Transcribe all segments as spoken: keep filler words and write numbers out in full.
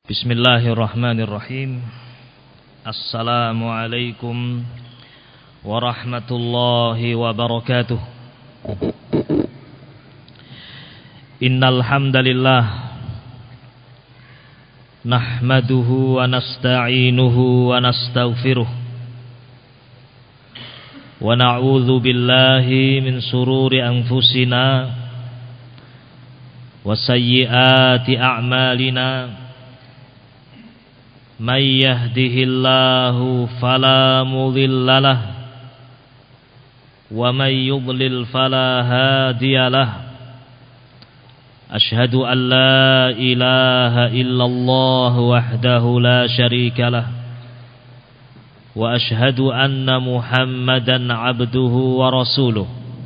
Bismillahirrahmanirrahim. Assalamualaikum warahmatullahi wabarakatuh. Innal hamdalillah nahmaduhu wa nasta'inuhu wa nastaghfiruh wa na'udzu billahi min sururi anfusina wa sayyiati a'malina. Man yahdihillahu fala mudilla lahu wa man yudlil fala hadiya lahu. Ashhadu an la ilaha illallah wahdahu la syarika lahu wa ashhadu anna Muhammadan abduhu wa rasuluh.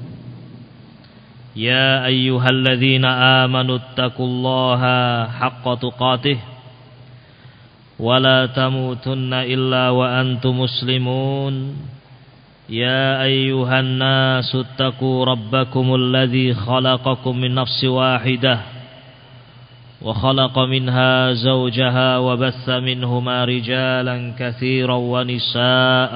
Ya ayyuhalladzina amanu taqullaha haqqa tuqatih ولا تموتن إلا وأنتم مسلمون. يا أيها الناس اتقوا ربكم الذي خلقكم من نفس واحدة وخلق منها زوجها وبث منهما رجالا كثيرا ونساء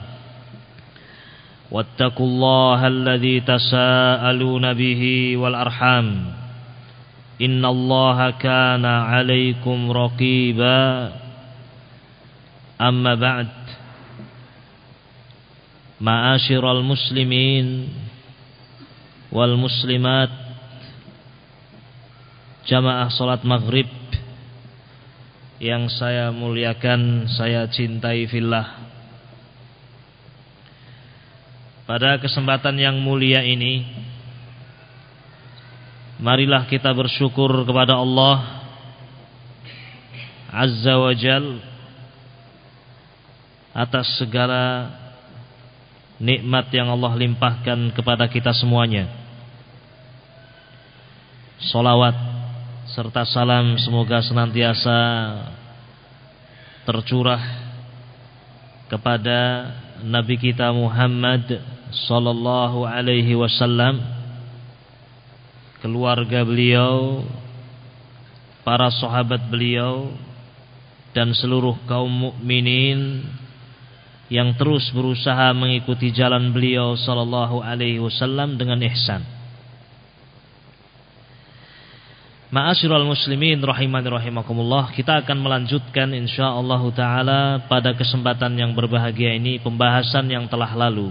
واتقوا الله الذي تساءلون به والأرحام إن الله كان عليكم رقيبا. Amma ba'd. Ma'asyiral muslimin wal muslimat, jamaah salat maghrib yang saya muliakan, saya cintai fillah. Pada kesempatan yang mulia ini, marilah kita bersyukur kepada Allah Azza wa Jalla atas segala nikmat yang Allah limpahkan kepada kita semuanya. Salawat serta salam semoga senantiasa tercurah kepada Nabi kita Muhammad sallallahu alaihi wasallam, keluarga beliau, para sahabat beliau, dan seluruh kaum mukminin yang terus berusaha mengikuti jalan beliau sallallahu alaihi wasallam dengan ihsan. Ma'asyiral muslimin rahimani rahimakumullah, kita akan melanjutkan insyaallah taala pada kesempatan yang berbahagia ini pembahasan yang telah lalu.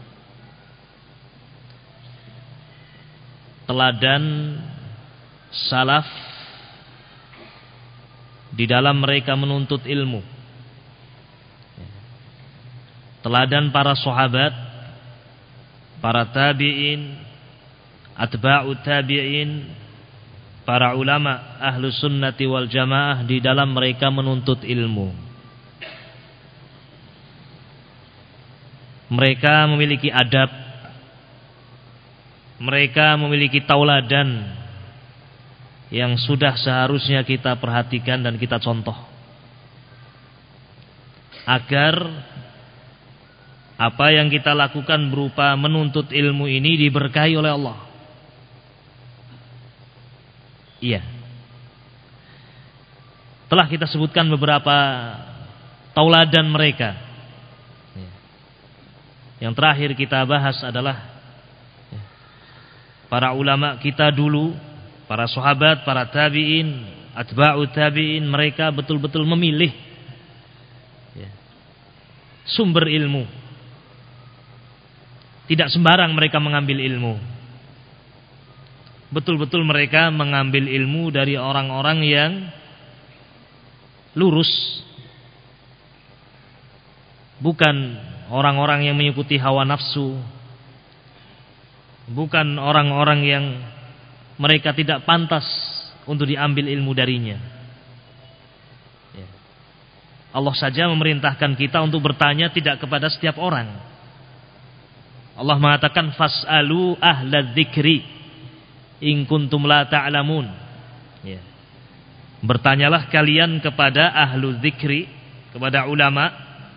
Teladan salaf di dalam mereka menuntut ilmu. Teladan para sahabat, para tabi'in, atba'u tabi'in, para ulama ahlu sunnati wal jamaah di dalam mereka menuntut ilmu. Mereka memiliki adab, mereka memiliki tauladan yang sudah seharusnya kita perhatikan dan kita contoh, agar apa yang kita lakukan berupa menuntut ilmu ini diberkahi oleh Allah. Iya. Telah kita sebutkan beberapa tauladan mereka. Yang terakhir kita bahas adalah para ulama kita dulu, para sahabat, para tabi'in, atba'u tabi'in, mereka betul-betul memilih sumber ilmu. Tidak sembarang mereka mengambil ilmu. Betul-betul mereka mengambil ilmu dari orang-orang yang lurus, bukan orang-orang yang mengikuti hawa nafsu, bukan orang-orang yang mereka tidak pantas untuk diambil ilmu darinya. Allah saja memerintahkan kita untuk bertanya tidak kepada setiap orang. Allah mengatakan fas'alu ahla dzikri in kuntum la ta'lamun. Ya. Bertanyalah kalian kepada ahlu dzikri, kepada ulama,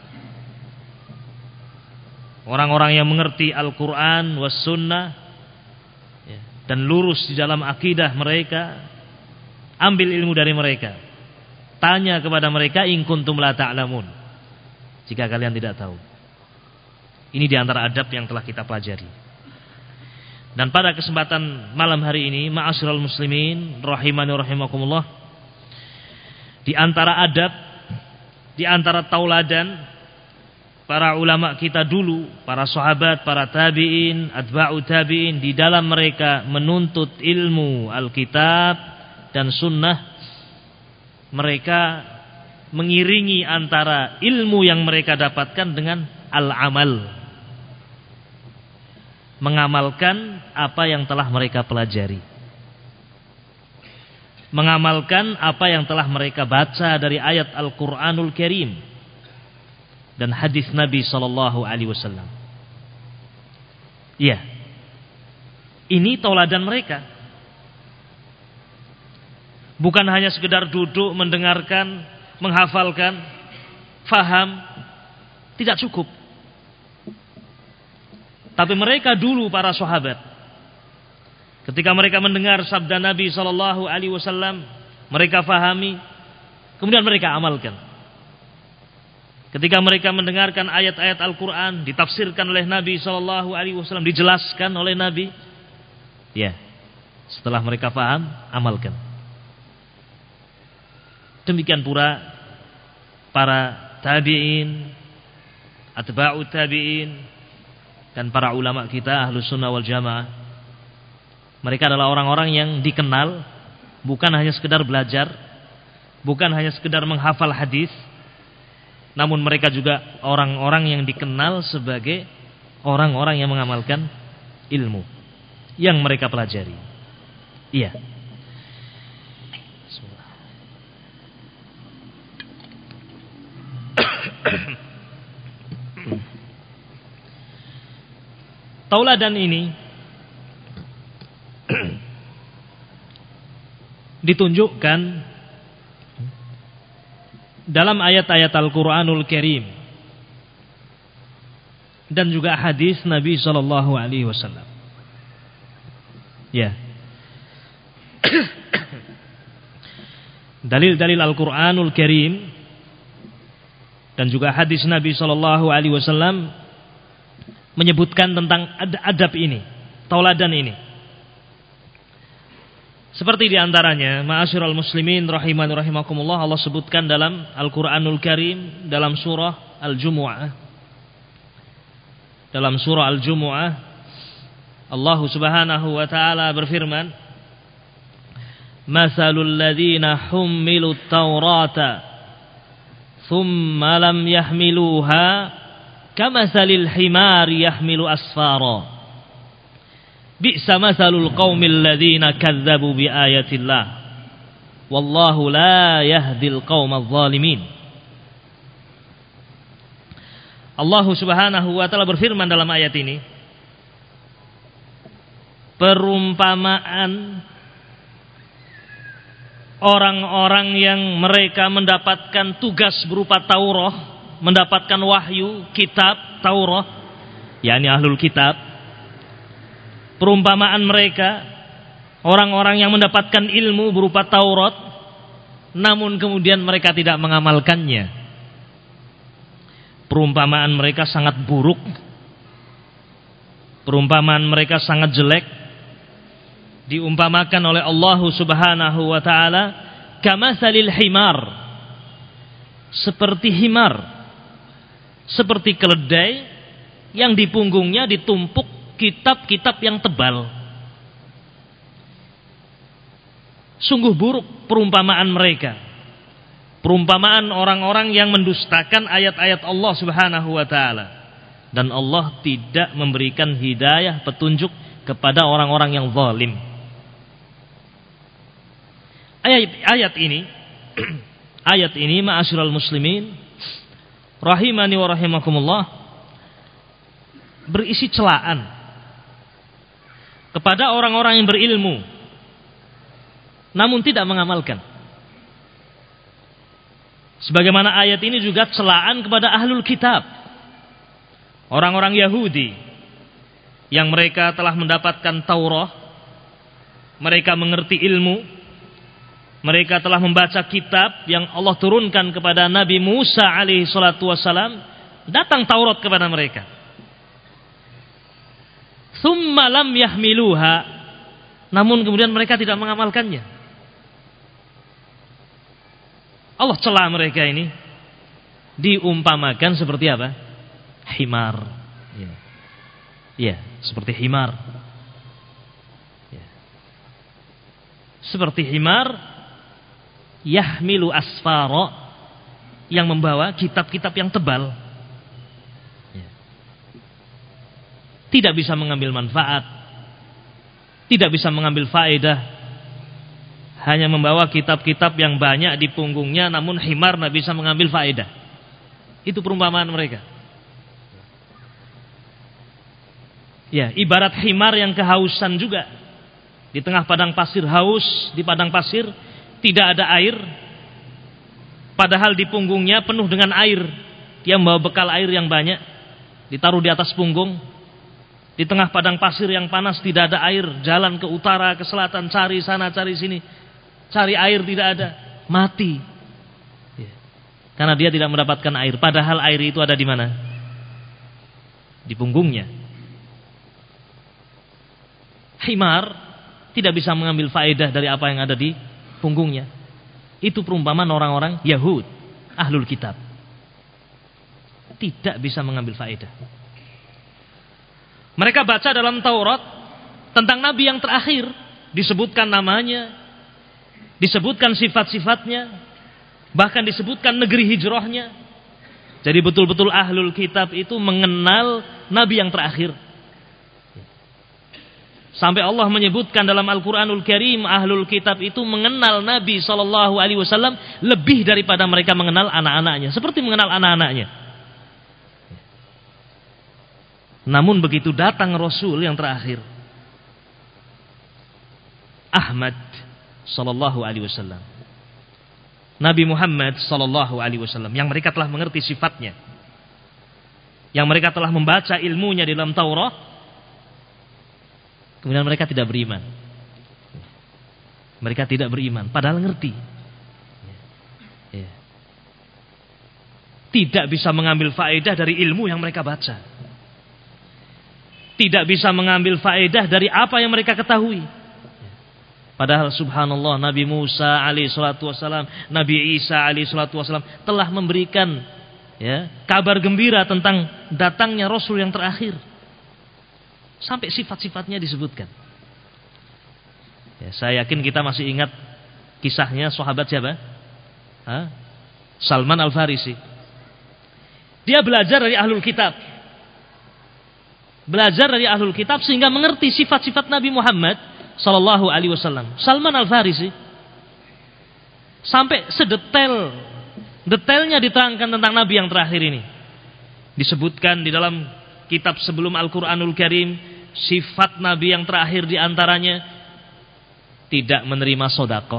orang-orang yang mengerti Al-Qur'an was sunnah, ya, dan lurus di dalam akidah mereka, ambil ilmu dari mereka. Tanya kepada mereka, in kuntum la ta'lamun, jika kalian tidak tahu. Ini diantara adab yang telah kita pelajari. Dan pada kesempatan malam hari ini, ma'asyiral muslimin rahimani rahimakumullah, di antara adab, di antara tauladan para ulama kita dulu, para sahabat, para tabi'in, atba'u tabi'in, di dalam mereka menuntut ilmu Alkitab dan sunnah, mereka mengiringi antara ilmu yang mereka dapatkan dengan al-amal, mengamalkan apa yang telah mereka pelajari, mengamalkan apa yang telah mereka baca dari ayat Al-Quranul Karim dan hadis Nabi sallallahu alaihi wasallam. Iya, ini tauladan mereka. Bukan hanya sekedar duduk mendengarkan, menghafalkan, faham, tidak cukup. Tapi mereka dulu, para sahabat, ketika mereka mendengar sabda Nabi sallallahu alaihi wasallam, mereka fahami, kemudian mereka amalkan. Ketika mereka mendengarkan ayat-ayat Al-Quran ditafsirkan oleh Nabi sallallahu alaihi wasallam, dijelaskan oleh Nabi, ya, setelah mereka faham, amalkan. Demikian pula para tabi'in, atba'u tabi'in, dan para ulama kita Ahlus Sunnah wal Jamaah. Mereka adalah orang-orang yang dikenal bukan hanya sekedar belajar, bukan hanya sekedar menghafal hadis, namun mereka juga orang-orang yang dikenal sebagai orang-orang yang mengamalkan ilmu yang mereka pelajari. Iya. Tauladan ini ditunjukkan dalam ayat-ayat Al-Quranul Karim dan juga hadis Nabi sallallahu alaihi wasallam. Ya. Dalil-dalil Al-Quranul Karim dan juga hadis Nabi sallallahu alaihi wasallam menyebutkan tentang adab ini, tauladan ini. Seperti diantaranya, ma'asyiral muslimin rahimani rahimakumullah, Allah sebutkan dalam Al-Quranul Karim dalam surah Al-Jumu'ah. Dalam surah Al-Jumu'ah, Allah subhanahu wa ta'ala berfirman, Mathalul ladhina hummilut tawrata thumma lam yahmiluha kamathalil himari yahmilu asfara bi'sa mathalul qaumil ladzina kadzdzabu biayatillah wallahu la yahdil qaumadz zalimin. Allah Subhanahu wa taala berfirman dalam ayat ini, perumpamaan orang-orang yang mereka mendapatkan tugas berupa Taurat, mendapatkan wahyu, kitab, Taurat, yakni ahlul kitab. Perumpamaan mereka, orang-orang yang mendapatkan ilmu berupa Taurat, namun kemudian mereka tidak mengamalkannya. Perumpamaan mereka sangat buruk. Perumpamaan mereka sangat jelek. Diumpamakan oleh Allah Subhanahu wa ta'ala, kamathalil himar, seperti himar, seperti keledai yang di punggungnya ditumpuk kitab-kitab yang tebal. Sungguh buruk perumpamaan mereka, perumpamaan orang-orang yang mendustakan ayat-ayat Allah Subhanahu wa ta'ala, dan Allah tidak memberikan hidayah, petunjuk kepada orang-orang yang zalim. Ayat, ayat ini ayat ini ma'asyiral muslimin rahimani wa rahimakumullah, berisi celaan kepada orang-orang yang berilmu namun tidak mengamalkan. Sebagaimana ayat ini juga celaan kepada ahlul kitab, orang-orang Yahudi yang mereka telah mendapatkan Taurat, mereka mengerti ilmu, Mereka telah membaca kitab yang Allah turunkan kepada Nabi Musa alaihi salatu wassalam. Datang Taurat kepada mereka. Tsumma lam yahmiluha. Namun kemudian mereka tidak mengamalkannya. Allah cela mereka ini. Diumpamakan seperti apa? Himar. Ya, ya seperti himar. Ya. Seperti himar yahmilu asfara, yang membawa kitab-kitab yang tebal. Ya. Tidak bisa mengambil manfaat, tidak bisa mengambil faedah, hanya membawa kitab-kitab yang banyak di punggungnya, namun himar tidak bisa mengambil faedah. Itu perumpamaan mereka. Ya, ibarat himar yang kehausan juga. Di tengah padang pasir, haus di padang pasir, tidak ada air, padahal di punggungnya penuh dengan air. Dia membawa bekal air yang banyak, ditaruh di atas punggung. Di tengah padang pasir yang panas, tidak ada air. Jalan ke utara, ke selatan, cari sana, cari sini, cari air, tidak ada, mati. Ya. Karena dia tidak mendapatkan air. Padahal air itu ada di mana? Di punggungnya. Himar tidak bisa mengambil faedah dari apa yang ada di punggungnya. Itu perumpamaan orang-orang Yahud, ahlul kitab. Tidak bisa mengambil faedah. Mereka baca dalam Taurat tentang nabi yang terakhir, disebutkan namanya, disebutkan sifat-sifatnya, bahkan disebutkan negeri hijrahnya. Jadi betul-betul ahlul kitab itu mengenal nabi yang terakhir. Sampai Allah menyebutkan dalam Al-Quranul Karim, ahlul kitab itu mengenal Nabi shallallahu alaihi wasallam lebih daripada mereka mengenal anak-anaknya. Seperti mengenal anak-anaknya. Namun begitu datang Rasul yang terakhir, Ahmad shallallahu alaihi wasallam, Nabi Muhammad shallallahu alaihi wasallam, yang mereka telah mengerti sifatnya, yang mereka telah membaca ilmunya di dalam Taurat, kemudian mereka tidak beriman. Mereka tidak beriman, padahal ngerti. Tidak bisa mengambil faedah dari ilmu yang mereka baca. Tidak bisa mengambil faedah dari apa yang mereka ketahui. Padahal subhanallah, Nabi Musa alaihi salatu wassalam, Nabi Isa alaihi salatu wassalam telah memberikan ya, kabar gembira tentang datangnya Rasul yang terakhir. Sampai sifat-sifatnya disebutkan. Ya, saya yakin kita masih ingat kisahnya sahabat siapa? Hah? Salman Al-Farisi. Dia belajar dari ahlul kitab. Belajar dari ahlul kitab sehingga mengerti sifat-sifat Nabi Muhammad sallallahu alaihi wasallam. Salman Al-Farisi sampai sedetail detailnya diterangkan tentang Nabi yang terakhir ini. Disebutkan di dalam kitab sebelum Al-Quranul Karim, sifat Nabi yang terakhir diantaranya tidak menerima sodakoh.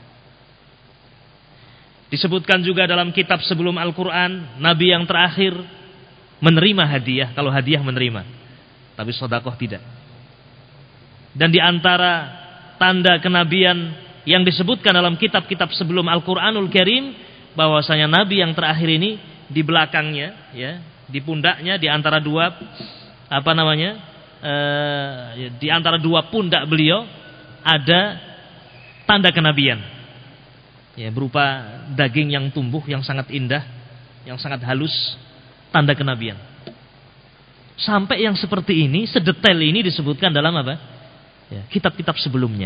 Disebutkan juga dalam kitab sebelum Al-Quran, Nabi yang terakhir menerima hadiah, kalau hadiah menerima, tapi sodakoh tidak. Dan di antara tanda kenabian yang disebutkan dalam kitab-kitab sebelum Al-Quranul Karim, bahwasanya Nabi yang terakhir ini di belakangnya, ya, di pundaknya, di antara dua apa namanya, e, di antara dua pundak beliau ada tanda kenabian, ya, berupa daging yang tumbuh yang sangat indah, yang sangat halus, tanda kenabian. Sampai yang seperti ini, sedetail ini disebutkan dalam apa? Ya, kitab-kitab sebelumnya.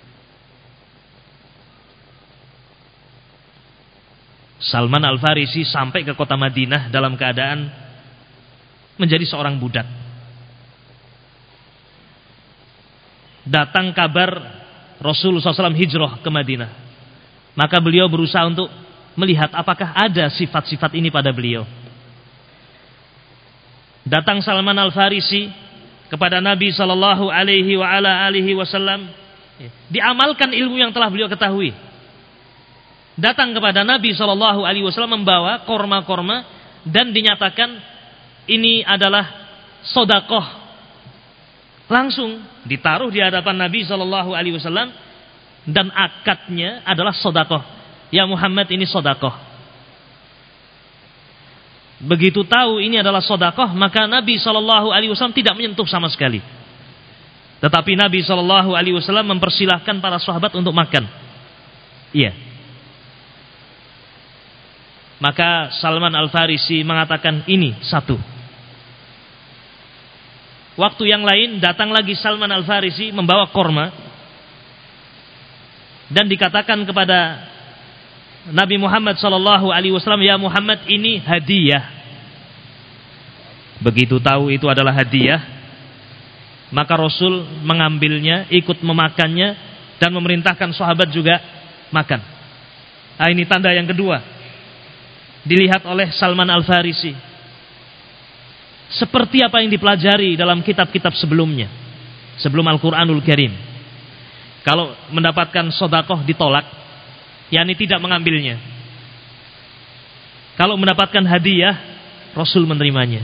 Salman Al-Farisi sampai ke kota Madinah dalam keadaan menjadi seorang budak. Datang kabar Rasulullah shallallahu alaihi wasallam hijrah ke Madinah. Maka beliau berusaha untuk melihat apakah ada sifat-sifat ini pada beliau. Datang Salman Al-Farisi kepada Nabi shallallahu alaihi wa ala alihi wasallam, diamalkan ilmu yang telah beliau ketahui. Datang kepada Nabi shallallahu alaihi wasallam membawa korma-korma dan dinyatakan ini adalah sodakoh. Langsung ditaruh di hadapan Nabi shallallahu alaihi wasallam. dan akadnya adalah sedekah. Ya Muhammad, ini sedekah. Begitu tahu ini adalah sedekah, maka Nabi shallallahu alaihi wasallam tidak menyentuh sama sekali. Tetapi Nabi shallallahu alaihi wasallam mempersilahkan para sahabat untuk makan. Iya. Maka Salman Al-Farisi mengatakan ini satu. Waktu yang lain datang lagi Salman Al-Farisi membawa korma dan dikatakan kepada Nabi Muhammad sallallahu alaihi wasallam, ya Muhammad, ini hadiah. Begitu tahu itu adalah hadiah, maka Rasul mengambilnya, ikut memakannya dan memerintahkan sahabat juga makan. Nah, ini tanda yang kedua dilihat oleh Salman Al-Farisi. Seperti apa yang dipelajari dalam kitab-kitab sebelumnya, sebelum Al-Quranul Karim. Kalau mendapatkan sedekah ditolak, yakni tidak mengambilnya. Kalau mendapatkan hadiah, Rasul menerimanya.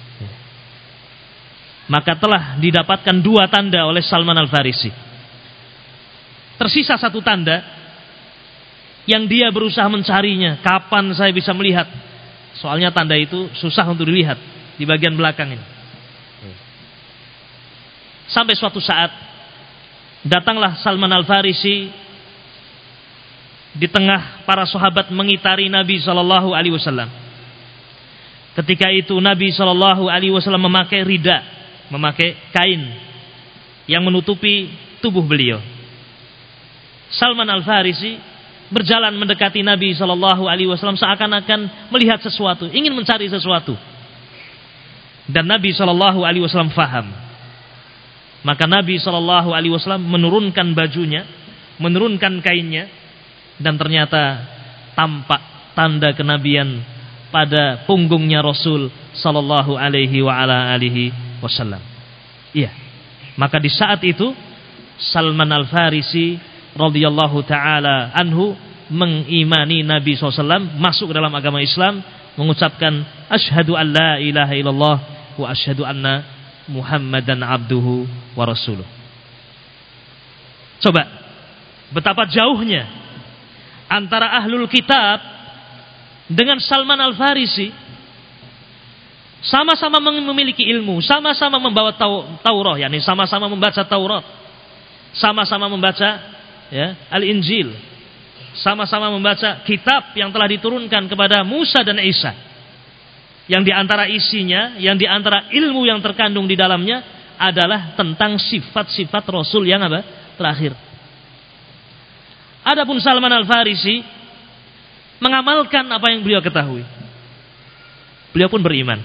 Maka telah didapatkan dua tanda oleh Salman Al-Farisi. Tersisa satu tanda yang dia berusaha mencarinya. Kapan saya bisa melihat? Soalnya tanda itu susah untuk dilihat di bagian belakang ini. Sampai suatu saat datanglah Salman Al-Farisi di tengah para sahabat mengitari Nabi shallallahu alaihi wasallam. Ketika itu Nabi shallallahu alaihi wasallam memakai rida, memakai kain yang menutupi tubuh beliau. Salman Al-Farisi berjalan mendekati Nabi shallallahu alaihi wasallam seakan-akan melihat sesuatu, ingin mencari sesuatu. Dan Nabi shallallahu alaihi wasallam faham. Maka Nabi shallallahu alaihi wasallam menurunkan bajunya, menurunkan kainnya, dan ternyata tampak tanda kenabian pada punggungnya Rasul sallallahu alaihi wa ala alihi wasallam. Iya. Maka di saat itu Salman Al-Farisi radhiyallahu taala anhu mengimani Nabi sallallahu alaihi wasallam, masuk ke dalam agama Islam, mengucapkan asyhadu an la ilaha illallah wa asyhadu anna Muhammadan abduhu wa rasuluh. Coba betapa jauhnya antara ahlul kitab dengan Salman Al-Farisi. Sama-sama memiliki ilmu, sama-sama membawa Taurat, yakni sama-sama membaca Taurat, sama-sama membaca ya, Al-Injil, sama-sama membaca kitab yang telah diturunkan kepada Musa dan Isa, yang diantara isinya, yang diantara ilmu yang terkandung di dalamnya adalah tentang sifat-sifat Rasul yang apa? Terakhir. Adapun Salman Al-Farisi mengamalkan apa yang beliau ketahui. Beliau pun beriman.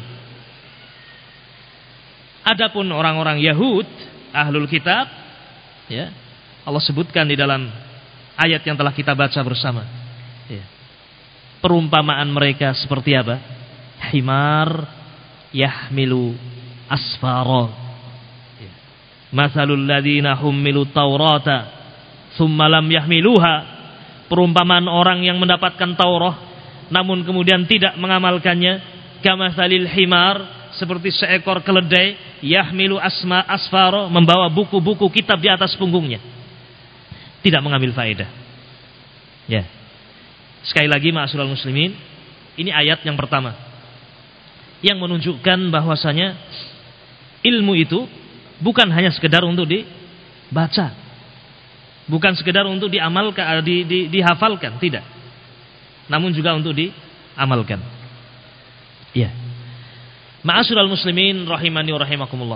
Adapun orang-orang Yahud, ahlul kitab, ya, Allah sebutkan di dalam ayat yang telah kita baca bersama. Ya. Perumpamaan mereka seperti apa? Himar yahmilu asfara. Ya. Mathalul ladzina hummilu taurata tsumma lam yahmiluha. Perumpamaan orang yang mendapatkan Taurat namun kemudian tidak mengamalkannya, kamatsalil himar, seperti seekor keledai yahmilu asma asfara, membawa buku-buku kitab di atas punggungnya, tidak mengambil faedah. Ya. Sekali lagi ma'asyiral muslimin, ini ayat yang pertama yang menunjukkan bahwasanya ilmu itu bukan hanya sekedar untuk dibaca, bukan sekedar untuk diamalkan, di, di, dihafalkan, tidak, namun juga untuk diamalkan. Ya. Ma'asyiral muslimin rahimani wa rahimakumullah.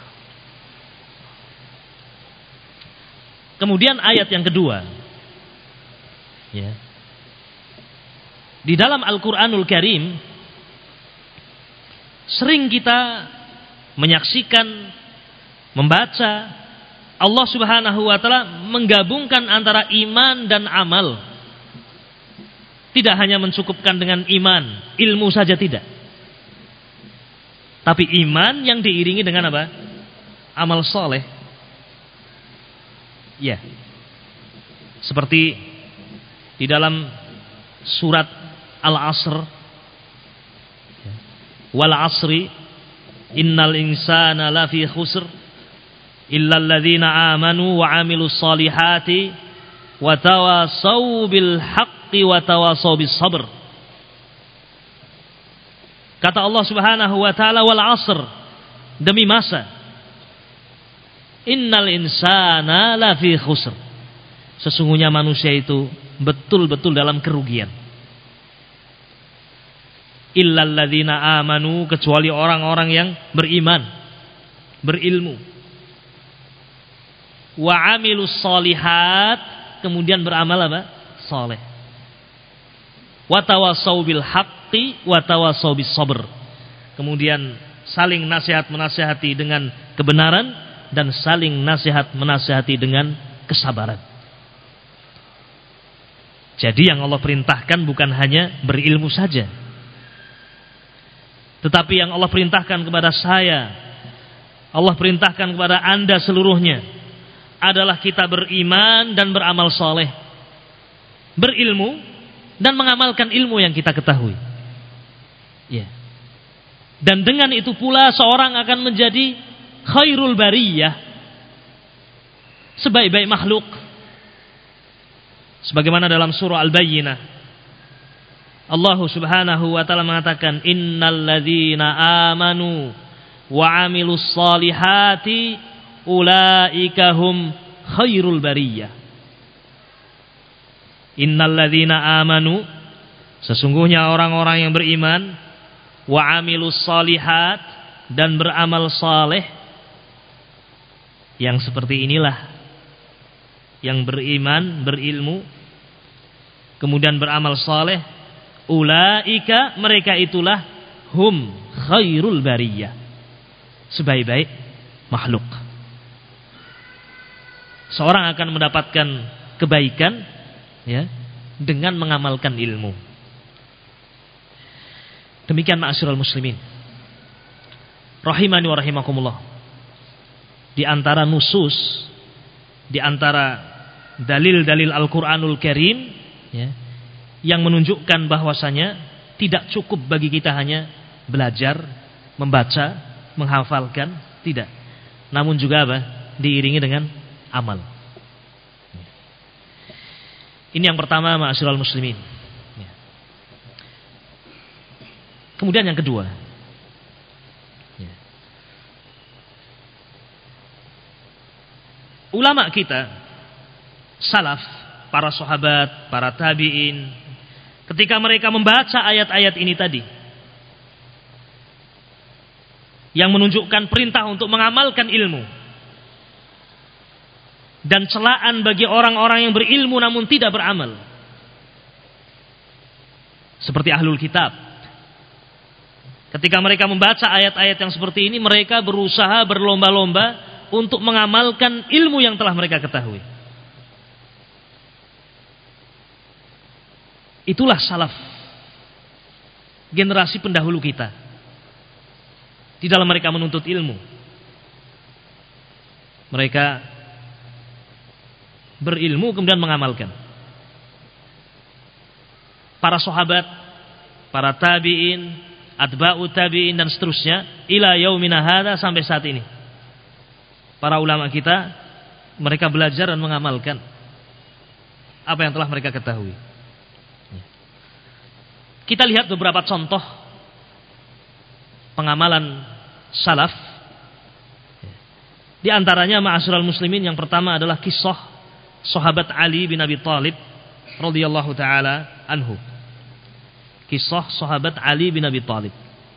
Kemudian ayat yang kedua, ya. Di dalam Al-Qur'anul Karim sering kita menyaksikan, membaca Allah Subhanahu wa taala menggabungkan antara iman dan amal. Tidak hanya mencukupkan dengan iman, ilmu saja tidak. Tapi iman yang diiringi dengan apa? Amal soleh. Ya. Seperti di dalam surat Al-Asr. Wal asri innal insana lafi khusr illal ladzina amanu wa amilus solihati wa tawasaw bil haqqi wa tawasaw bis sabr. Kata Allah Subhanahu wa taala, wal 'asr, demi masa, innal insana lafi khusr, sesungguhnya manusia itu betul-betul dalam kerugian. Illal ladzina amanu, kecuali orang-orang yang beriman, berilmu, wa amilus solihat, kemudian beramal apa? Saleh. Wa tawasaw bil haqqi wa tawasaw bis sabr, kemudian saling nasihat menasihati dengan kebenaran dan saling nasihat menasihati dengan kesabaran. Jadi yang Allah perintahkan bukan hanya berilmu saja, tetapi yang Allah perintahkan kepada saya, Allah perintahkan kepada Anda seluruhnya adalah kita beriman dan beramal soleh, berilmu dan mengamalkan ilmu yang kita ketahui. Ya. Dan dengan itu pula seorang akan menjadi khairul bariyah, sebaik-baik makhluk. Sebagaimana dalam surah Al-Bayyinah, Allah Subhanahu wa taala mengatakan, innal ladzina amanu wa amilus solihati ulaika hum khairul bariyah. Innal ladzina amanu, sesungguhnya orang-orang yang beriman, wa amilus solihat, dan beramal saleh, yang seperti inilah, yang beriman, berilmu, kemudian beramal saleh, ulaika, mereka itulah, hum khairul bariyah, sebaik-baik makhluk. Seorang akan mendapatkan kebaikan, ya, dengan mengamalkan ilmu. Demikian ma'asyiral muslimin rahimani wa rahimakumullah. Di antara nusus, di antara dalil-dalil Al-Qur'anul Karim, ya, yang menunjukkan bahwasanya tidak cukup bagi kita hanya belajar, membaca, menghafalkan, tidak. Namun juga apa? Diiringi dengan amal. Ini yang pertama, ma'asyiral muslimin. Kemudian yang kedua, ya, ulama kita, salaf, para sahabat, para tabi'in, ketika mereka membaca ayat-ayat ini tadi, yang menunjukkan perintah untuk mengamalkan ilmu, dan celaan bagi orang-orang yang berilmu namun tidak beramal, seperti ahlul kitab. Ketika mereka membaca ayat-ayat yang seperti ini, mereka berusaha berlomba-lomba untuk mengamalkan ilmu yang telah mereka ketahui. Itulah salaf, generasi pendahulu kita, di dalam mereka menuntut ilmu. Mereka berilmu kemudian mengamalkan. Para sahabat, para tabi'in, atba'u tabi'in, dan seterusnya, ila yaumina hadza, sampai saat ini. Para ulama kita, mereka belajar dan mengamalkan apa yang telah mereka ketahui. Kita lihat beberapa contoh pengamalan salaf. Di antaranya, ma'asyiral muslimin, yang pertama adalah kisah sahabat Ali bin Abi Thalib radhiyallahu taala anhu. Kisah sahabat Ali bin Abi Thalib.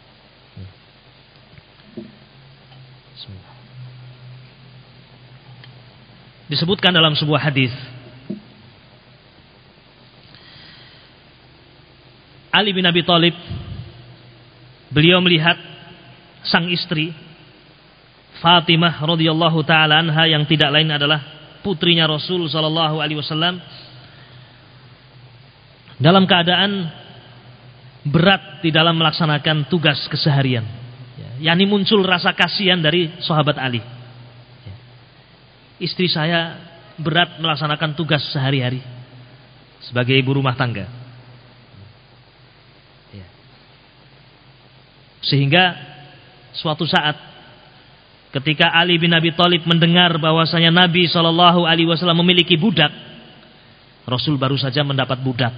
Disebutkan dalam sebuah hadis, Ali bin Abi Thalib, beliau melihat sang istri Fatimah radhiyallahu taala anha, yang tidak lain adalah putrinya Rasul sallallahu alaihi wasallam, dalam keadaan berat di dalam melaksanakan tugas keseharian, ya, yakni muncul rasa kasihan dari sahabat Ali. Ya. Istri saya berat melaksanakan tugas sehari-hari sebagai ibu rumah tangga, ya. Sehingga suatu saat ketika Ali bin Abi Thalib mendengar bahwasanya Nabi shallallahu alaihi wasallam memiliki budak, Rasul baru saja mendapat budak.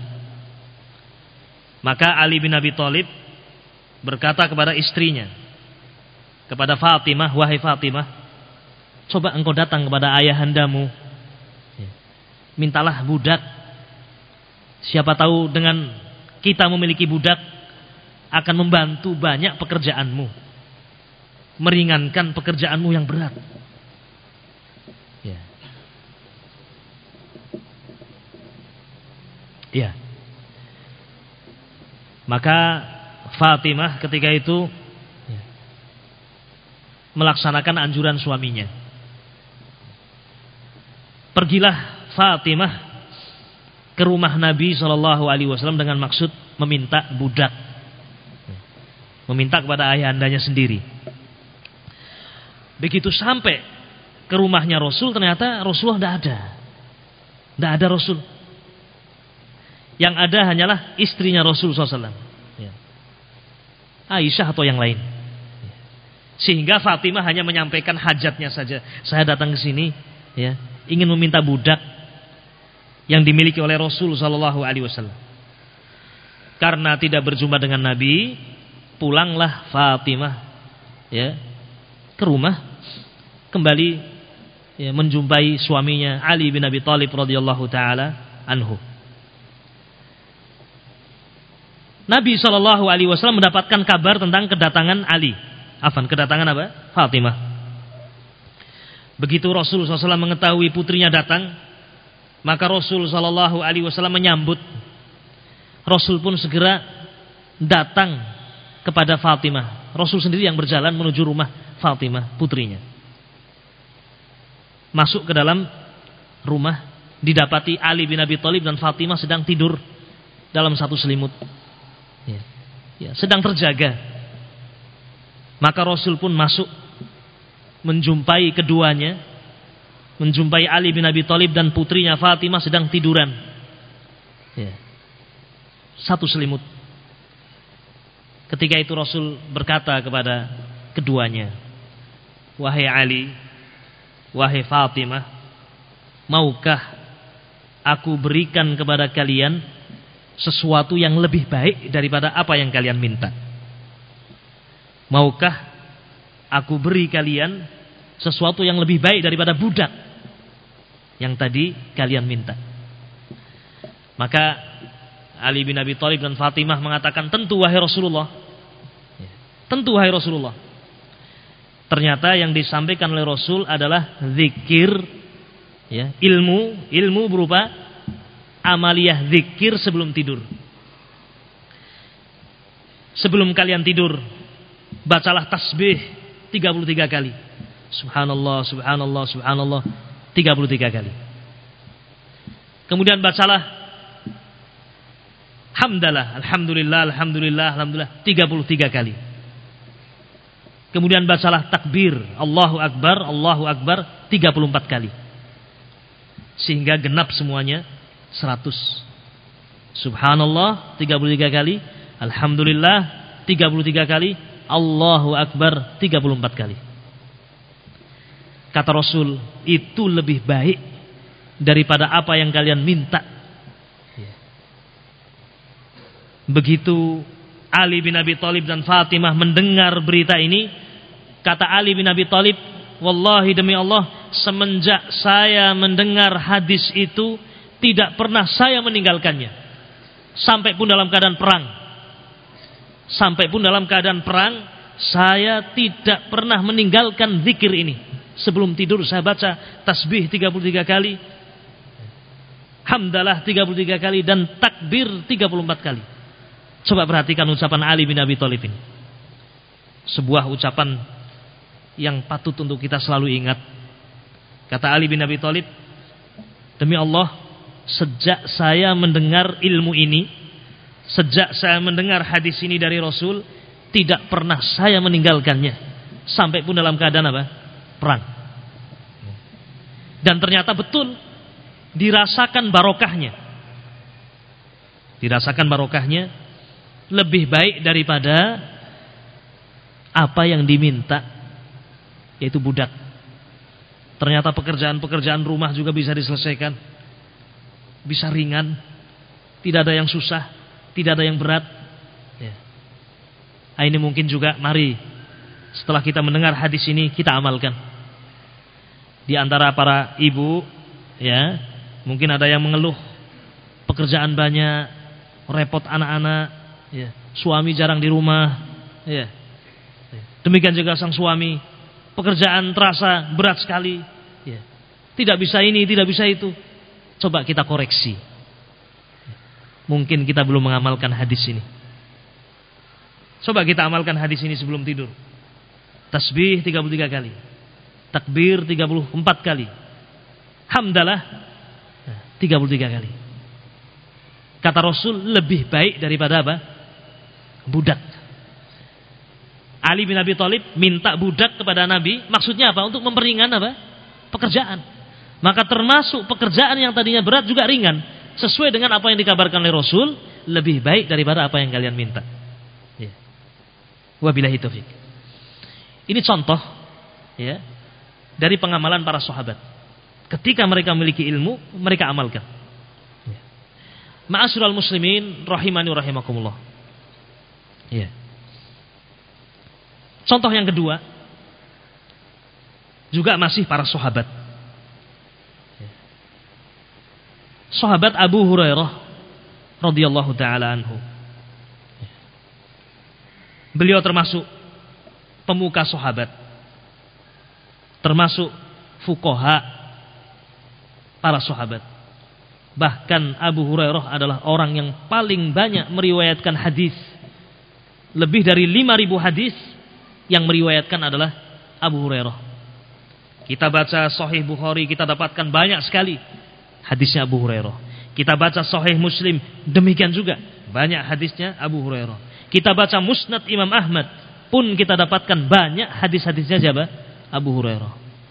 Maka Ali bin Abi Thalib berkata kepada istrinya, kepada Fatimah, wahai Fatimah, coba engkau datang kepada ayahandamu, mintalah budak. Siapa tahu dengan kita memiliki budak akan membantu banyak pekerjaanmu, meringankan pekerjaanmu yang berat. Ya. Ya. Maka Fatimah ketika itu ya, melaksanakan anjuran suaminya. Pergilah Fatimah ke rumah Nabi shallallahu alaihi wasallam dengan maksud meminta budak, meminta kepada ayahandanya sendiri. Begitu sampai ke rumahnya Rasul, ternyata Rasulullah tidak ada, tidak ada Rasul. Yang ada hanyalah istrinya Rasul shallallahu alaihi wasallam, Aisyah atau yang lain. Sehingga Fatimah hanya menyampaikan hajatnya saja. Saya datang ke sini, ya, ingin meminta budak yang dimiliki oleh Rasul sallallahu alaihi wasallam. Karena tidak berjumpa dengan Nabi, pulanglah Fatimah, ya, ke rumah, kembali ya, menjumpai suaminya Ali bin Abi Thalib radhiyallahu taala anhu. Nabi shallallahu alaihi wasallam mendapatkan kabar tentang kedatangan Ali. Afan, kedatangan apa? Fatimah. Begitu Rasul shallallahu alaihi wasallam mengetahui putrinya datang, maka Rasul shallallahu alaihi wasallam menyambut. Rasul pun segera datang kepada Fatimah. Rasul sendiri yang berjalan menuju rumah Fatimah, putrinya. Masuk ke dalam rumah, didapati Ali bin Abi Thalib dan Fatimah sedang tidur dalam satu selimut. Ya, ya, sedang terjaga. Maka Rasul pun masuk, menjumpai keduanya, menjumpai Ali bin Abi Thalib dan putrinya Fatimah sedang tiduran, ya, satu selimut. Ketika itu Rasul berkata kepada keduanya, wahai Ali, wahai Fatimah, maukah aku berikan kepada kalian sesuatu yang lebih baik daripada apa yang kalian minta? Maukah aku beri kalian sesuatu yang lebih baik daripada budak yang tadi kalian minta? Maka Ali bin Abi Thalib dan Fatimah mengatakan, tentu wahai Rasulullah, tentu wahai Rasulullah. Ternyata yang disampaikan oleh Rasul adalah zikir, ya, ilmu, ilmu berupa amaliyah zikir sebelum tidur. Sebelum kalian tidur, bacalah tasbih tiga puluh tiga kali. Subhanallah, subhanallah, subhanallah tiga puluh tiga kali. Kemudian bacalah hamdalah, alhamdulillah, alhamdulillah, alhamdulillah tiga puluh tiga kali. Kemudian bacalah takbir, Allahu Akbar, Allahu Akbar tiga puluh empat kali. Sehingga genap semuanya seratus. Subhanallah tiga puluh tiga kali, alhamdulillah tiga puluh tiga kali, Allahu Akbar tiga puluh empat kali. Kata Rasul, itu lebih baik daripada apa yang kalian minta. Begitu Ali bin Abi Thalib dan Fatimah mendengar berita ini, kata Ali bin Abi Thalib, wallahi demi Allah, semenjak saya mendengar hadis itu, tidak pernah saya meninggalkannya. Sampai pun dalam keadaan perang. Sampai pun dalam keadaan perang, saya tidak pernah meninggalkan zikir ini. Sebelum tidur saya baca tasbih tiga puluh tiga kali, hamdalah tiga puluh tiga kali, dan takbir tiga puluh empat kali. Coba perhatikan ucapan Ali bin Abi Thalib ini. Sebuah ucapan yang patut untuk kita selalu ingat. Kata Ali bin Abi Thalib, demi Allah, sejak saya mendengar ilmu ini, sejak saya mendengar hadis ini dari Rasul, tidak pernah saya meninggalkannya. Sampai pun dalam keadaan apa? Perang. Dan ternyata betul, dirasakan barokahnya. Dirasakan barokahnya lebih baik daripada apa yang diminta, yaitu budak. Ternyata pekerjaan-pekerjaan rumah juga bisa diselesaikan. bisa ringan, tidak ada yang susah, tidak ada yang berat. Ya. Nah, ini mungkin juga mari setelah kita mendengar hadis ini kita amalkan. Di antara para ibu, ya, mungkin ada yang mengeluh pekerjaan banyak, repot anak-anak, ya, suami jarang di rumah, ya. Demikian juga sang suami, pekerjaan terasa berat sekali, ya. Tidak bisa ini, tidak bisa itu. Coba kita koreksi. Mungkin kita belum mengamalkan hadis ini. Coba kita amalkan hadis ini sebelum tidur. Tasbih tiga puluh tiga kali, takbir tiga puluh empat kali, hamdalah tiga puluh tiga kali. Kata Rasul, lebih baik daripada apa? Budak. Ali bin Abi Thalib minta budak kepada Nabi, maksudnya apa? Untuk memperingan apa? Pekerjaan. Maka termasuk pekerjaan yang tadinya berat juga ringan, sesuai dengan apa yang dikabarkan oleh Rasul, lebih baik daripada apa yang kalian minta. Ya. Wabillahi taufik. Ini contoh, ya, dari pengamalan para sahabat. Ketika mereka memiliki ilmu, mereka amalkan. Ya. Ma'asyiral muslimin rahimani wa rahimakumullah. Ya. Contoh yang kedua juga masih para sahabat. Ya. Sahabat Abu Hurairah radhiyallahu taala anhu. Ya. Beliau termasuk pemuka sahabat, termasuk fuqaha para sahabat. Bahkan Abu Hurairah adalah orang yang paling banyak meriwayatkan hadis. Lebih dari lima ribu hadis yang meriwayatkan adalah Abu Hurairah. Kita baca Sahih Bukhari, kita dapatkan banyak sekali hadisnya Abu Hurairah. Kita baca Sahih Muslim, demikian juga banyak hadisnya Abu Hurairah. Kita baca Musnad Imam Ahmad, pun kita dapatkan banyak hadis-hadisnya siapa? Abu Hurairah.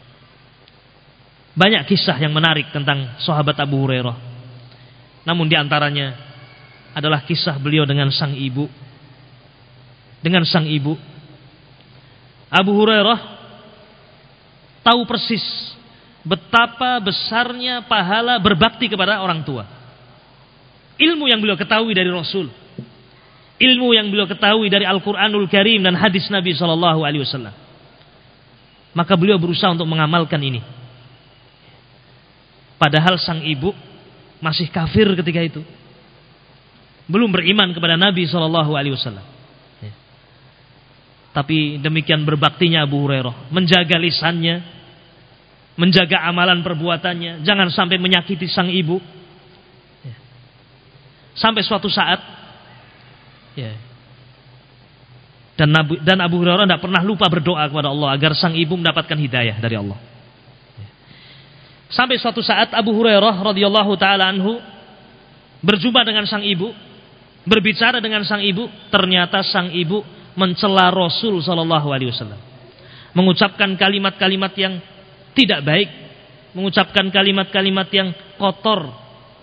Banyak kisah yang menarik tentang sahabat Abu Hurairah. Namun diantaranya adalah kisah beliau dengan sang ibu. Dengan sang ibu. Abu Hurairah tahu persis betapa besarnya pahala berbakti kepada orang tua. Ilmu yang beliau ketahui dari Rasul, ilmu yang beliau ketahui dari Al-Quranul Karim dan hadis Nabi shallallahu alaihi wasallam. Maka beliau berusaha untuk mengamalkan ini. Padahal sang ibu masih kafir ketika itu, belum beriman kepada Nabi shallallahu alaihi wasallam. Tapi demikian berbaktinya Abu Hurairah, menjaga lisannya, menjaga amalan perbuatannya, jangan sampai menyakiti sang ibu. Sampai suatu saat, ya, dan Nabi, dan Abu Hurairah tidak pernah lupa berdoa kepada Allah agar sang ibu mendapatkan hidayah dari Allah. Sampai suatu saat Abu Hurairah radhiyallahu taala anhu berjumpa dengan sang ibu, berbicara dengan sang ibu, ternyata sang ibu mencela Rasul sallallahu alaihi wasallam, mengucapkan kalimat-kalimat yang tidak baik, mengucapkan kalimat-kalimat yang kotor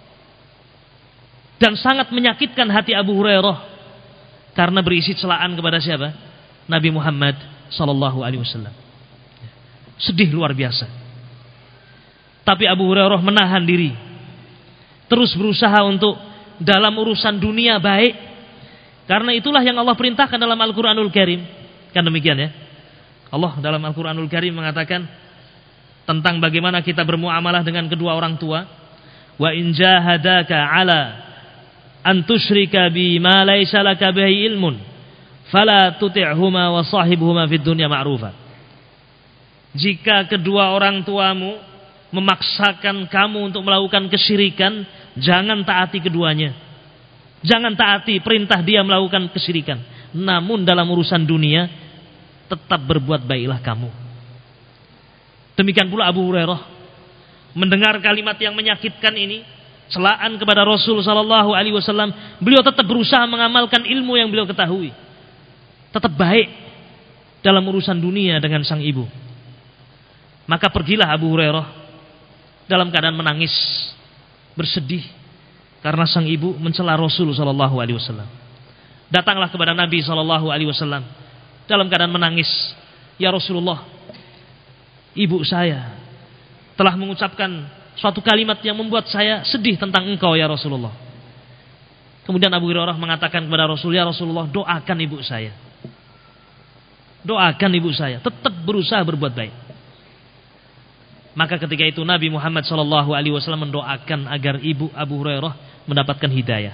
dan sangat menyakitkan hati Abu Hurairah karena berisi celaan kepada siapa? Nabi Muhammad sallallahu alaihi wasallam. Sedih luar biasa. Tapi Abu Hurairah menahan diri, terus berusaha untuk dalam urusan dunia baik. Karena itulah yang Allah perintahkan dalam Al-Quranul Karim. Kan demikian ya. Allah dalam Al-Quranul Karim mengatakan tentang bagaimana kita bermuamalah dengan kedua orang tua. Wa in jahadaka ala an tusyrika bi ma laysa laka bihi ilmun fala tuti'huma wa sahibhuma fid dunya ma'rufa. Jika kedua orang tuamu memaksakan kamu untuk melakukan kesyirikan, jangan taati keduanya. Jangan taati perintah dia melakukan kesyirikan. Namun dalam urusan dunia tetap berbuat baiklah kamu. Demikian pula Abu Hurairah mendengar kalimat yang menyakitkan ini, celaan kepada Rasul sallallahu alaihi wasallam, beliau tetap berusaha mengamalkan ilmu yang beliau ketahui. Tetap baik dalam urusan dunia dengan sang ibu. Maka pergilah Abu Hurairah dalam keadaan menangis, bersedih karena sang ibu mencela Rasul sallallahu alaihi wasallam. Datanglah kepada Nabi sallallahu alaihi wasallam dalam keadaan menangis. Ya Rasulullah, ibu saya telah mengucapkan suatu kalimat yang membuat saya sedih tentang engkau ya Rasulullah. Kemudian Abu Hurairah mengatakan kepada Rasul, ya Rasulullah, doakan ibu saya. Doakan ibu saya, tetap berusaha berbuat baik. Maka ketika itu Nabi Muhammad shallallahu alaihi wasallam mendoakan agar ibu Abu Hurairah mendapatkan hidayah.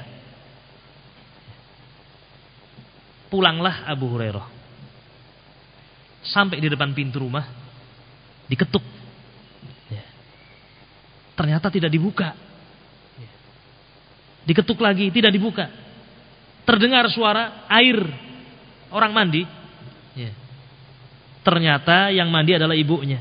Pulanglah Abu Hurairah. Sampai di depan pintu rumah, diketuk. Ternyata tidak dibuka. Diketuk lagi, tidak dibuka. Terdengar suara air orang mandi. Ternyata yang mandi adalah ibunya.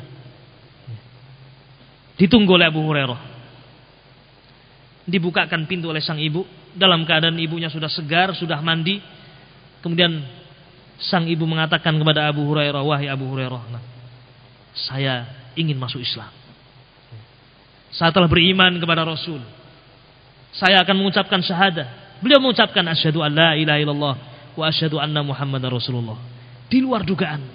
Ditunggu oleh Abu Hurairah. Dibukakan pintu oleh sang ibu. Dalam keadaan ibunya sudah segar, sudah mandi. Kemudian sang ibu mengatakan kepada Abu Hurairah, wahai Abu Hurairah, nah, saya ingin masuk Islam. Saya telah beriman kepada Rasul. Saya akan mengucapkan syahadah. Beliau mengucapkan asyhadu an la ilaha illallah wa asyhadu anna Muhammadar Rasulullah. Di luar dugaan.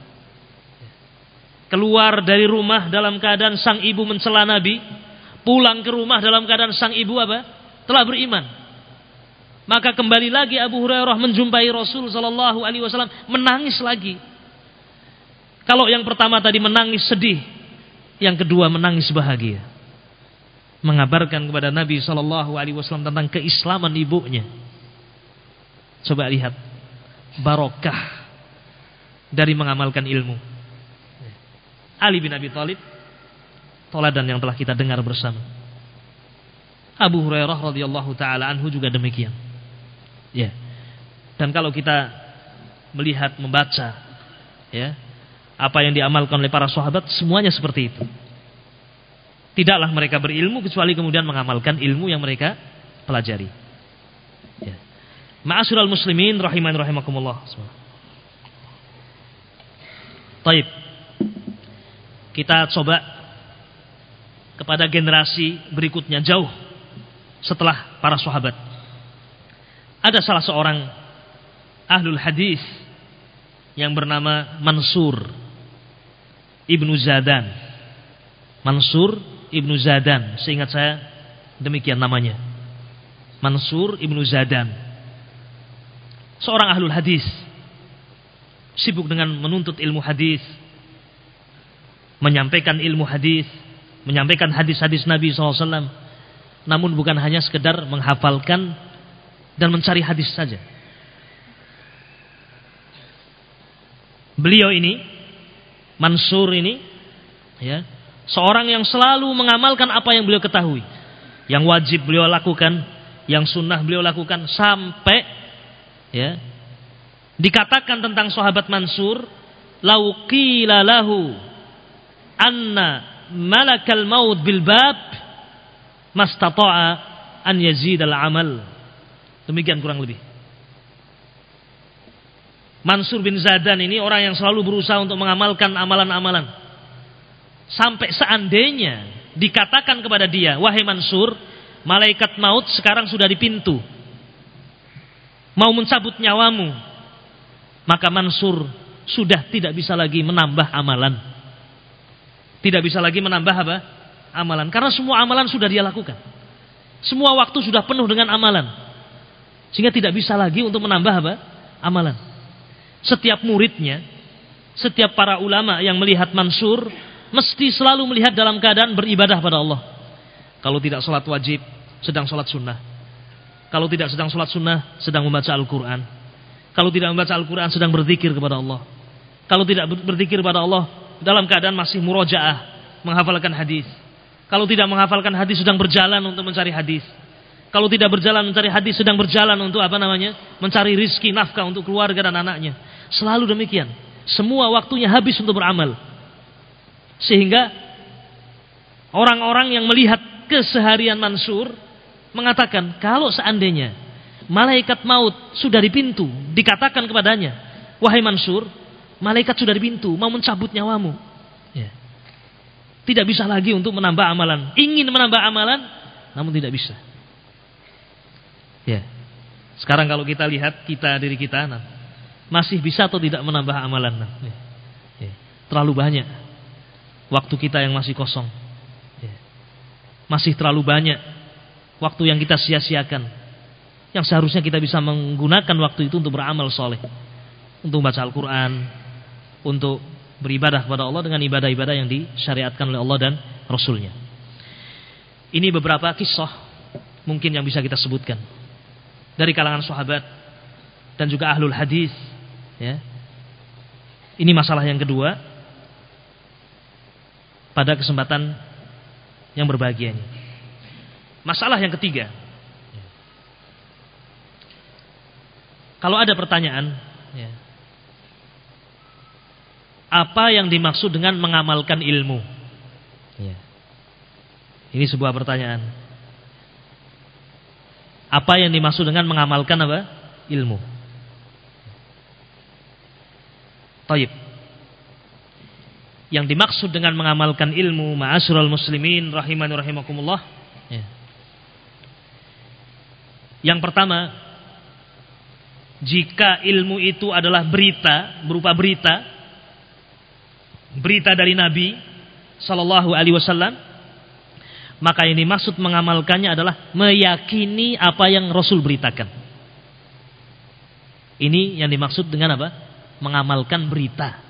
Keluar dari rumah dalam keadaan sang ibu mencela Nabi, pulang ke rumah dalam keadaan sang ibu apa? Telah beriman. Maka kembali lagi Abu Hurairah menjumpai Rasul sallallahu alaihi wasallam, menangis lagi. Kalau yang pertama tadi menangis sedih, yang kedua menangis bahagia. Mengabarkan kepada Nabi shallallahu alaihi wasallam tentang keislaman ibunya. Coba lihat barokah dari mengamalkan ilmu. Ali bin Abi Thalib, teladan yang telah kita dengar bersama. Abu Hurairah radhiyallahu taala anhu juga demikian. Ya. Dan kalau kita melihat, membaca, ya, apa yang diamalkan oleh para sahabat, semuanya seperti itu. Tidaklah mereka berilmu kecuali kemudian mengamalkan ilmu yang mereka pelajari. Ya. Ma'asyiral muslimin rahiman rahimakumullah. Taib. Kita coba kepada generasi berikutnya, jauh setelah para sahabat. Ada salah seorang ahlul hadis yang bernama Mansur Ibnu Zadan. Mansur Ibnu Zadan, seingat saya demikian namanya. Mansur Ibnu Zadan. Seorang ahlul hadis, sibuk dengan menuntut ilmu hadis, menyampaikan ilmu hadis, menyampaikan hadis-hadis Nabi shallallahu alaihi wasallam. Namun bukan hanya sekedar menghafalkan dan mencari hadis saja. Beliau ini, Mansur ini, ya, seorang yang selalu mengamalkan apa yang beliau ketahui. Yang wajib beliau lakukan, yang sunnah beliau lakukan, sampai ya, dikatakan tentang sahabat Mansur, lau qila lahu anna malakal maut bil bab mastata'a an yazidal amal. Demikian kurang lebih. Mansur bin Zadan ini orang yang selalu berusaha untuk mengamalkan amalan-amalan. Sampai seandainya dikatakan kepada dia, wahai Mansur, malaikat maut sekarang sudah di pintu, mau mencabut nyawamu, maka Mansur sudah tidak bisa lagi menambah amalan. Tidak bisa lagi menambah apa? Amalan. Karena semua amalan sudah dia lakukan. Semua waktu sudah penuh dengan amalan. Sehingga tidak bisa lagi untuk menambah apa? Amalan. Setiap muridnya, setiap para ulama yang melihat Mansur, mesti selalu melihat dalam keadaan beribadah pada Allah. Kalau tidak sholat wajib, sedang sholat sunnah. Kalau tidak sedang sholat sunnah, sedang membaca Al-Quran. Kalau tidak membaca Al-Quran, sedang berzikir kepada Allah. Kalau tidak berzikir kepada Allah, dalam keadaan masih murojaah, menghafalkan hadis. Kalau tidak menghafalkan hadis, sedang berjalan untuk mencari hadis. Kalau tidak berjalan mencari hadis, sedang berjalan untuk apa namanya? Mencari rizki, nafkah untuk keluarga dan anaknya. Selalu demikian. Semua waktunya habis untuk beramal. Sehingga orang-orang yang melihat keseharian Mansur mengatakan, kalau seandainya malaikat maut sudah di pintu, dikatakan kepadanya, wahai Mansur, malaikat sudah di pintu, mau mencabut nyawamu. Ya. Tidak bisa lagi untuk menambah amalan. Ingin menambah amalan, namun tidak bisa. Ya. Sekarang kalau kita lihat kita diri kita, nah, masih bisa atau tidak menambah amalan? Nah, ya. Ya. Terlalu banyak waktu kita yang masih kosong. Ya. Masih terlalu banyak waktu yang kita sia-siakan, yang seharusnya kita bisa menggunakan waktu itu untuk beramal soleh, untuk membaca Al-Quran, untuk beribadah kepada Allah dengan ibadah-ibadah yang disyariatkan oleh Allah dan Rasulnya. Ini beberapa kisah mungkin yang bisa kita sebutkan dari kalangan sahabat dan juga ahlul hadis, ya. Ini masalah yang kedua pada kesempatan yang berbahagia ini. Masalah yang ketiga, kalau ada pertanyaan, ya, apa yang dimaksud dengan mengamalkan ilmu? Ya. Ini sebuah pertanyaan. Apa yang dimaksud dengan mengamalkan apa? Ilmu. Taib. Yang dimaksud dengan mengamalkan ilmu, ma'asyiral muslimin rahimani rahimakumullah, ya. Yang pertama, jika ilmu itu adalah berita, berupa berita, berita dari Nabi sallallahu alaihi wasallam, maka yang dimaksud mengamalkannya adalah meyakini apa yang Rasul beritakan. Ini yang dimaksud dengan apa? Mengamalkan berita.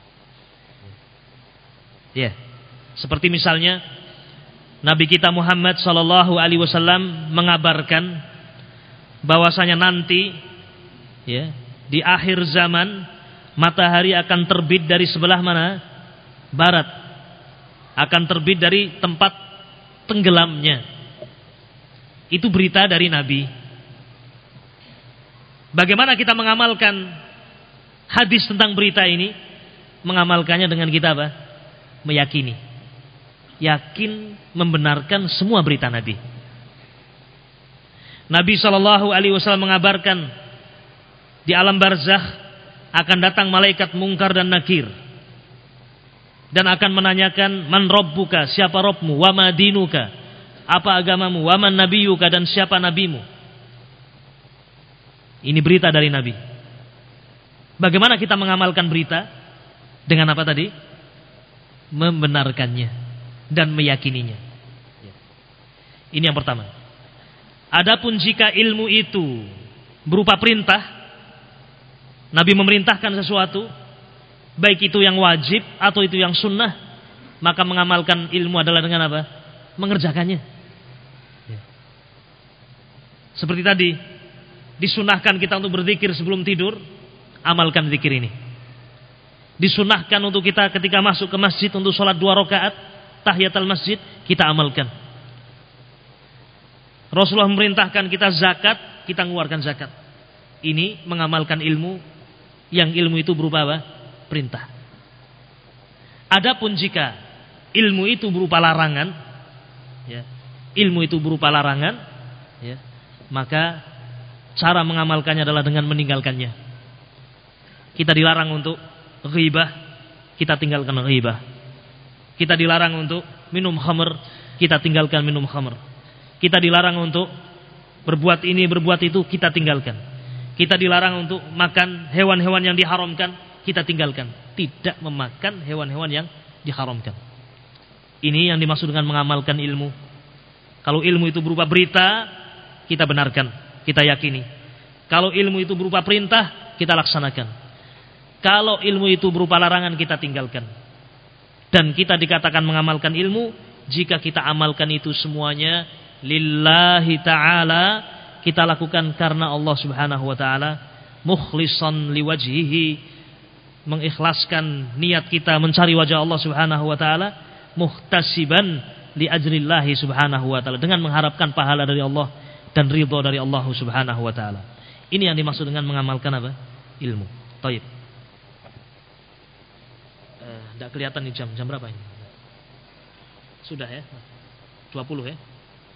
Ya, seperti misalnya Nabi kita Muhammad sallallahu alaihi wasallam mengabarkan bahwasanya nanti, ya, di akhir zaman matahari akan terbit dari sebelah mana? Barat. Akan terbit dari tempat tenggelamnya. Itu berita dari Nabi. Bagaimana kita mengamalkan hadis tentang berita ini? Mengamalkannya dengan kita apa? Meyakini. Yakin membenarkan semua berita Nabi. Nabi shallallahu alaihi wasallam mengabarkan di alam barzakh akan datang malaikat mungkar dan nakir dan akan menanyakan, man rabbuka, siapa Rabbmu, wa ma dinuka, apa agamamu, wa man nabiyuka, dan siapa nabimu. Ini berita dari Nabi. Bagaimana kita mengamalkan berita? Dengan apa tadi? Membenarkannya dan meyakininya. Ini yang pertama. Adapun jika ilmu itu berupa perintah, Nabi memerintahkan sesuatu, baik itu yang wajib atau itu yang sunnah, maka mengamalkan ilmu adalah dengan apa? Mengerjakannya. Seperti tadi, disunahkan kita untuk berzikir sebelum tidur, amalkan zikir ini. Disunahkan untuk kita ketika masuk ke masjid untuk sholat dua rakaat tahiyatul masjid, kita amalkan. Rasulullah memerintahkan kita zakat, kita mengeluarkan zakat. Ini mengamalkan ilmu, yang ilmu itu berupa apa? Perintah. Adapun jika ilmu itu berupa larangan, ya, ilmu itu berupa larangan, ya, maka cara mengamalkannya adalah dengan meninggalkannya. Kita dilarang untuk ghibah, kita tinggalkan ghibah. Kita dilarang untuk minum khamr, kita tinggalkan minum khamr. Kita dilarang untuk berbuat ini, berbuat itu, kita tinggalkan. Kita dilarang untuk makan hewan-hewan yang diharamkan, kita tinggalkan. Tidak memakan hewan-hewan yang diharamkan. Ini yang dimaksud dengan mengamalkan ilmu. Kalau ilmu itu berupa berita, kita benarkan, kita yakini. Kalau ilmu itu berupa perintah, kita laksanakan. Kalau ilmu itu berupa larangan, kita tinggalkan. Dan kita dikatakan mengamalkan ilmu jika kita amalkan itu semuanya lillahi ta'ala, kita lakukan karena Allah subhanahu wa ta'ala, mukhlisan liwajhihi, mengikhlaskan niat kita mencari wajah Allah subhanahu wa ta'ala, muhtasiban li ajrillahi subhanahu wa ta'ala, dengan mengharapkan pahala dari Allah dan ridha dari Allah subhanahu wa ta'ala. Ini yang dimaksud dengan mengamalkan apa? Ilmu. Taib. Tidak uh, kelihatan nih jam. Jam berapa ini? Sudah ya? dua puluh ya?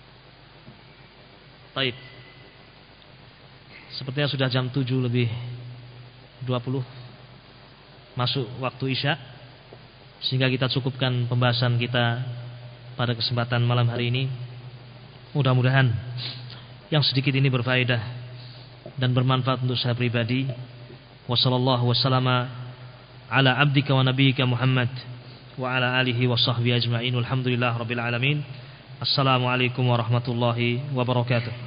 Taib. Sepertinya sudah jam tujuh lebih dua puluh. Masuk waktu Isya. Sehingga kita cukupkan pembahasan kita pada kesempatan malam hari ini. Mudah-mudahan yang sedikit ini berfaedah dan bermanfaat untuk saya pribadi. Wassallallahu wasallama ala abdika wa nabiyyika Muhammad wa ala alihi wa sahbihi ajma'in. Alhamdulillah rabbil alamin. Assalamualaikum warahmatullahi wabarakatuh.